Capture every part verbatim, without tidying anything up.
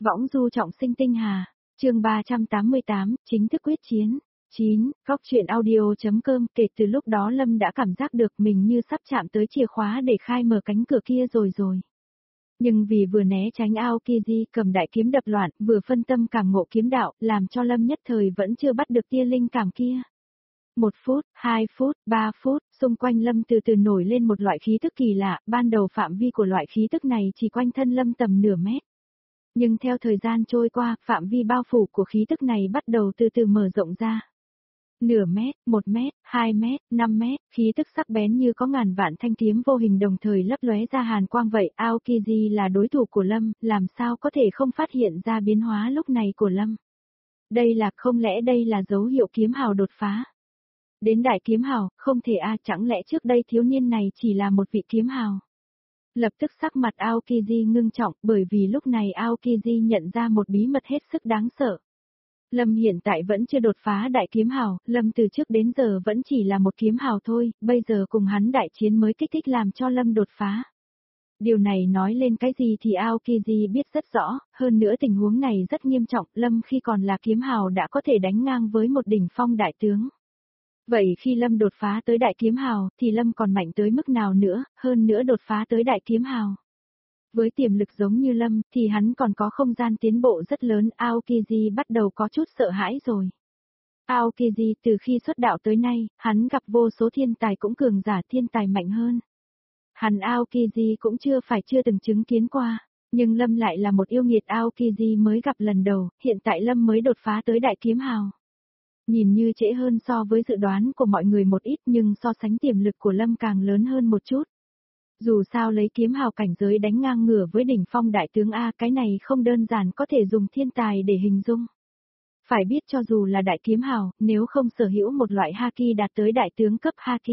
Võng du trọng sinh tinh hà, chương ba trăm tám mươi tám, chính thức quyết chiến. chín, góc truyện audio.com. Kể từ lúc đó Lâm đã cảm giác được mình như sắp chạm tới chìa khóa để khai mở cánh cửa kia rồi rồi. Nhưng vì vừa né tránh Aokiji cầm đại kiếm đập loạn, vừa phân tâm cảm ngộ kiếm đạo, làm cho Lâm nhất thời vẫn chưa bắt được tia linh cảm kia. Một phút, hai phút, ba phút, xung quanh Lâm từ từ nổi lên một loại khí tức kỳ lạ, ban đầu phạm vi của loại khí tức này chỉ quanh thân Lâm tầm nửa mét. Nhưng theo thời gian trôi qua, phạm vi bao phủ của khí tức này bắt đầu từ từ mở rộng ra. Nửa mét, một mét, hai mét, năm mét, khí tức sắc bén như có ngàn vạn thanh kiếm vô hình đồng thời lấp lóe ra hàn quang vậy. Aokiji là đối thủ của Lâm, làm sao có thể không phát hiện ra biến hóa lúc này của Lâm. Đây là, không lẽ đây là dấu hiệu kiếm hào đột phá? Đến đại kiếm hào, không thể a à, chẳng lẽ trước đây thiếu niên này chỉ là một vị kiếm hào? Lập tức sắc mặt Aokiji ngưng trọng, bởi vì lúc này Aokiji nhận ra một bí mật hết sức đáng sợ. Lâm hiện tại vẫn chưa đột phá đại kiếm hào, Lâm từ trước đến giờ vẫn chỉ là một kiếm hào thôi, bây giờ cùng hắn đại chiến mới kích thích làm cho Lâm đột phá. Điều này nói lên cái gì thì Aokiji biết rất rõ, hơn nữa tình huống này rất nghiêm trọng, Lâm khi còn là kiếm hào đã có thể đánh ngang với một đỉnh phong đại tướng. Vậy khi Lâm đột phá tới đại kiếm hào, thì Lâm còn mạnh tới mức nào nữa, hơn nữa đột phá tới đại kiếm hào. Với tiềm lực giống như Lâm, thì hắn còn có không gian tiến bộ rất lớn, Aokiji bắt đầu có chút sợ hãi rồi. Aokiji từ khi xuất đạo tới nay, hắn gặp vô số thiên tài cũng cường giả thiên tài mạnh hơn. Hắn Aokiji cũng chưa phải chưa từng chứng kiến qua, nhưng Lâm lại là một yêu nghiệt Aokiji mới gặp lần đầu, hiện tại Lâm mới đột phá tới đại kiếm hào. Nhìn như trễ hơn so với dự đoán của mọi người một ít nhưng so sánh tiềm lực của Lâm càng lớn hơn một chút. Dù sao lấy kiếm hào cảnh giới đánh ngang ngửa với đỉnh phong đại tướng A, cái này không đơn giản có thể dùng thiên tài để hình dung. Phải biết cho dù là đại kiếm hào, nếu không sở hữu một loại haki đạt tới đại tướng cấp haki,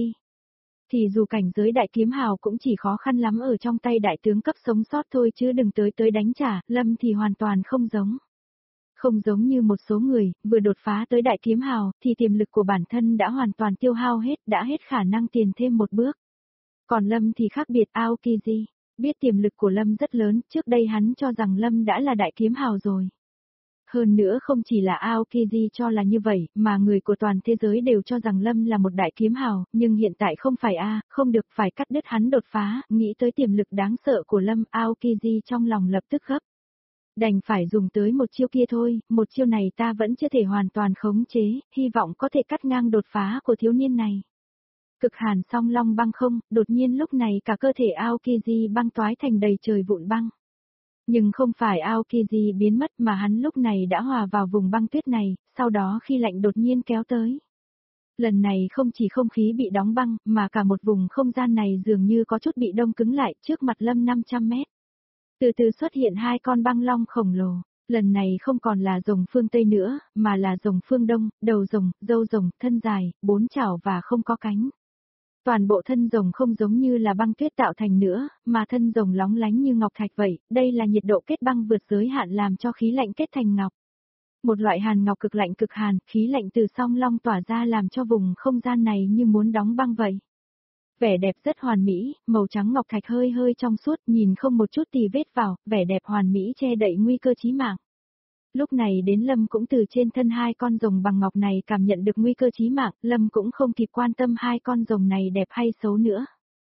thì dù cảnh giới đại kiếm hào cũng chỉ khó khăn lắm ở trong tay đại tướng cấp sống sót thôi chứ đừng tới tới đánh trả, Lâm thì hoàn toàn không giống. Không giống như một số người, vừa đột phá tới đại kiếm hào, thì tiềm lực của bản thân đã hoàn toàn tiêu hao hết, đã hết khả năng tiền thêm một bước. Còn Lâm thì khác biệt. Aokiji biết tiềm lực của Lâm rất lớn, trước đây hắn cho rằng Lâm đã là đại kiếm hào rồi. Hơn nữa không chỉ là Aokiji cho là như vậy, mà người của toàn thế giới đều cho rằng Lâm là một đại kiếm hào, nhưng hiện tại không phải a, không được, phải cắt đứt hắn đột phá, nghĩ tới tiềm lực đáng sợ của Lâm, Aokiji trong lòng lập tức gấp. Đành phải dùng tới một chiêu kia thôi, một chiêu này ta vẫn chưa thể hoàn toàn khống chế, hy vọng có thể cắt ngang đột phá của thiếu niên này. Cực hàn song long băng không, đột nhiên lúc này cả cơ thể Aokiji băng toái thành đầy trời vụn băng. Nhưng không phải Aokiji biến mất mà hắn lúc này đã hòa vào vùng băng tuyết này, sau đó khi lạnh đột nhiên kéo tới. Lần này không chỉ không khí bị đóng băng, mà cả một vùng không gian này dường như có chút bị đông cứng lại trước mặt Lâm năm trăm mét. Từ từ xuất hiện hai con băng long khổng lồ, lần này không còn là rồng phương Tây nữa, mà là rồng phương Đông, đầu rồng, râu rồng, thân dài, bốn chảo và không có cánh. Toàn bộ thân rồng không giống như là băng tuyết tạo thành nữa, mà thân rồng lóng lánh như ngọc thạch vậy, đây là nhiệt độ kết băng vượt giới hạn làm cho khí lạnh kết thành ngọc. Một loại hàn ngọc cực lạnh cực hàn, khí lạnh từ song long tỏa ra làm cho vùng không gian này như muốn đóng băng vậy. Vẻ đẹp rất hoàn mỹ, màu trắng ngọc thạch hơi hơi trong suốt, nhìn không một chút tì vết vào, vẻ đẹp hoàn mỹ che đậy nguy cơ chí mạng. Lúc này đến Lâm cũng từ trên thân hai con rồng bằng ngọc này cảm nhận được nguy cơ chí mạng, Lâm cũng không kịp quan tâm hai con rồng này đẹp hay xấu nữa.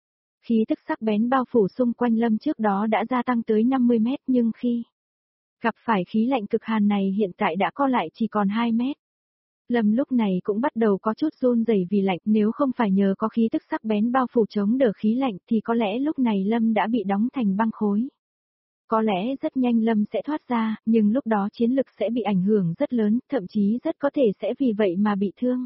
Khí tức sắc bén bao phủ xung quanh Lâm trước đó đã gia tăng tới năm mươi mét nhưng khi gặp phải khí lạnh cực hàn này hiện tại đã co lại chỉ còn hai mét. Lâm lúc này cũng bắt đầu có chút run rẩy vì lạnh, nếu không phải nhờ có khí tức sắc bén bao phủ chống đỡ khí lạnh thì có lẽ lúc này Lâm đã bị đóng thành băng khối. Có lẽ rất nhanh Lâm sẽ thoát ra, nhưng lúc đó chiến lực sẽ bị ảnh hưởng rất lớn, thậm chí rất có thể sẽ vì vậy mà bị thương.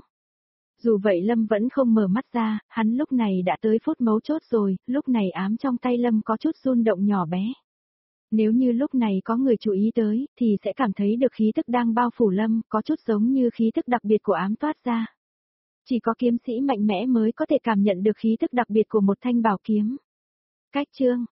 Dù vậy Lâm vẫn không mở mắt ra, hắn lúc này đã tới phút mấu chốt rồi, lúc này ám trong tay Lâm có chút run động nhỏ bé. Nếu như lúc này có người chú ý tới, thì sẽ cảm thấy được khí tức đang bao phủ Lâm, có chút giống như khí tức đặc biệt của ám toát ra. Chỉ có kiếm sĩ mạnh mẽ mới có thể cảm nhận được khí tức đặc biệt của một thanh bảo kiếm. Cách chương